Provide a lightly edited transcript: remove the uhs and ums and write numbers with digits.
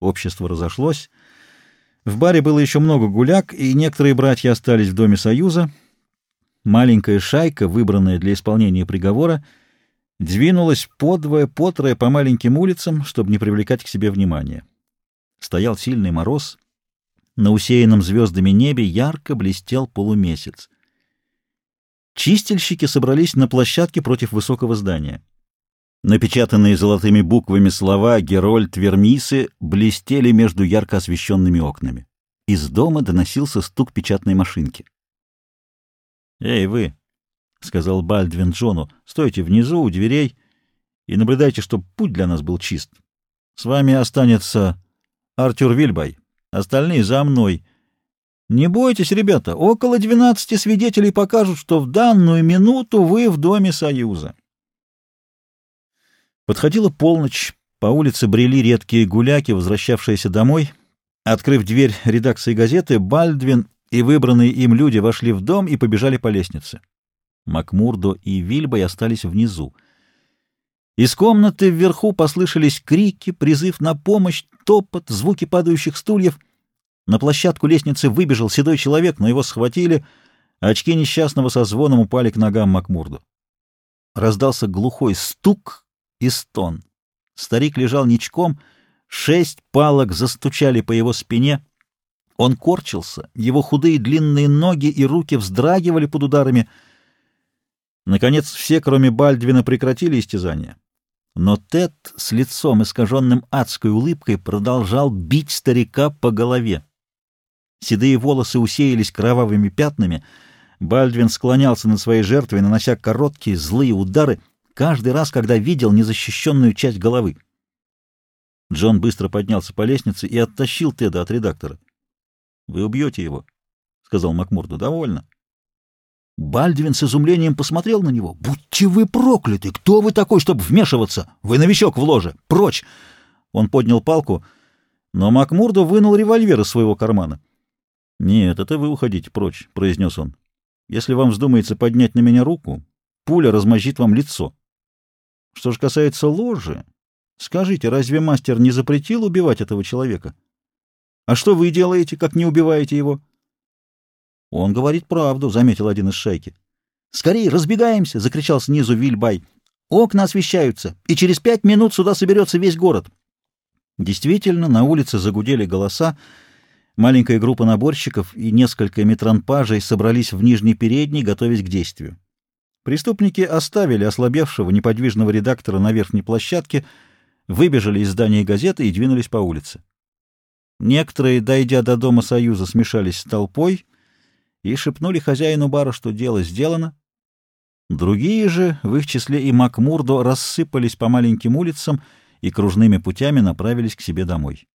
Общество разошлось. В баре было еще много гуляк, и некоторые братья остались в Доме Союза. Маленькая шайка, выбранная для исполнения приговора, двинулась подвое-потрое по маленьким улицам, чтобы не привлекать к себе внимания. Стоял сильный мороз. На усеянном звездами небе ярко блестел полумесяц. Чистильщики собрались на площадке против высокого здания. Напечатанные золотыми буквами слова «Герольд Вермисы» блестели между ярко освещенными окнами. Из дома доносился стук печатной машинки. «Эй, вы!» — сказал Бальдвин Джону. — Стойте внизу, у дверей, и наблюдайте, чтобы путь для нас был чист. С вами останется Артюр Вильбай. Остальные за мной. Не бойтесь, ребята, около 12 свидетелей покажут, что в данную минуту вы в Доме Союза. Подходила полночь, по улице брели редкие гуляки, возвращавшиеся домой. Открыв дверь редакции газеты, Бальдвин и выбранные им люди вошли в дом и побежали по лестнице. Макмурдо и Вильбай остались внизу. Из комнаты вверху послышались крики, призыв на помощь, топот, звуки падающих стульев. На площадку лестницы выбежал седой человек, но его схватили. Очки несчастного со звоном упали к ногам Макмурдо. Раздался глухой стук и стон. Старик лежал ничком, 6 палок застучали по его спине. Он корчился, его худые длинные ноги и руки вздрагивали под ударами. Наконец все, кроме Бальдвина, прекратили истязание. Но Тед с лицом, искаженным адской улыбкой, продолжал бить старика по голове. Седые волосы усеялись кровавыми пятнами. Бальдвин склонялся над своей жертвой, нанося короткие злые удары, каждый раз, когда видел незащищенную часть головы. Джон быстро поднялся по лестнице и оттащил Теда от редактора. — Вы убьете его, — сказал Макмурдо. — Довольно. Бальдвин с изумлением посмотрел на него. — Будьте вы прокляты! Кто вы такой, чтобы вмешиваться? Вы новичок в ложе! Прочь! Он поднял палку, но Макмурдо вынул револьвер из своего кармана. — Нет, это вы уходите прочь, — произнес он. — Если вам вздумается поднять на меня руку, пуля размозжит вам лицо. Что же касается ложи, скажите, разве мастер не запретил убивать этого человека? А что вы делаете, как не убиваете его? — Он говорит правду, — заметил один из шайки. — Скорее, разбегаемся! — закричал снизу Вильбай. — Окна освещаются, и через 5 минут сюда соберется весь город. Действительно, на улице загудели голоса. Маленькая группа наборщиков и несколько метранпажей собрались в нижней передней, готовясь к действию. Преступники оставили ослабевшего неподвижного редактора на верхней площадке, выбежали из здания газеты и двинулись по улице. Некоторые, дойдя до Дома Союза, смешались с толпой и шепнули хозяину бара, что дело сделано. Другие же, в их числе и Макмурдо, рассыпались по маленьким улицам и кружными путями направились к себе домой.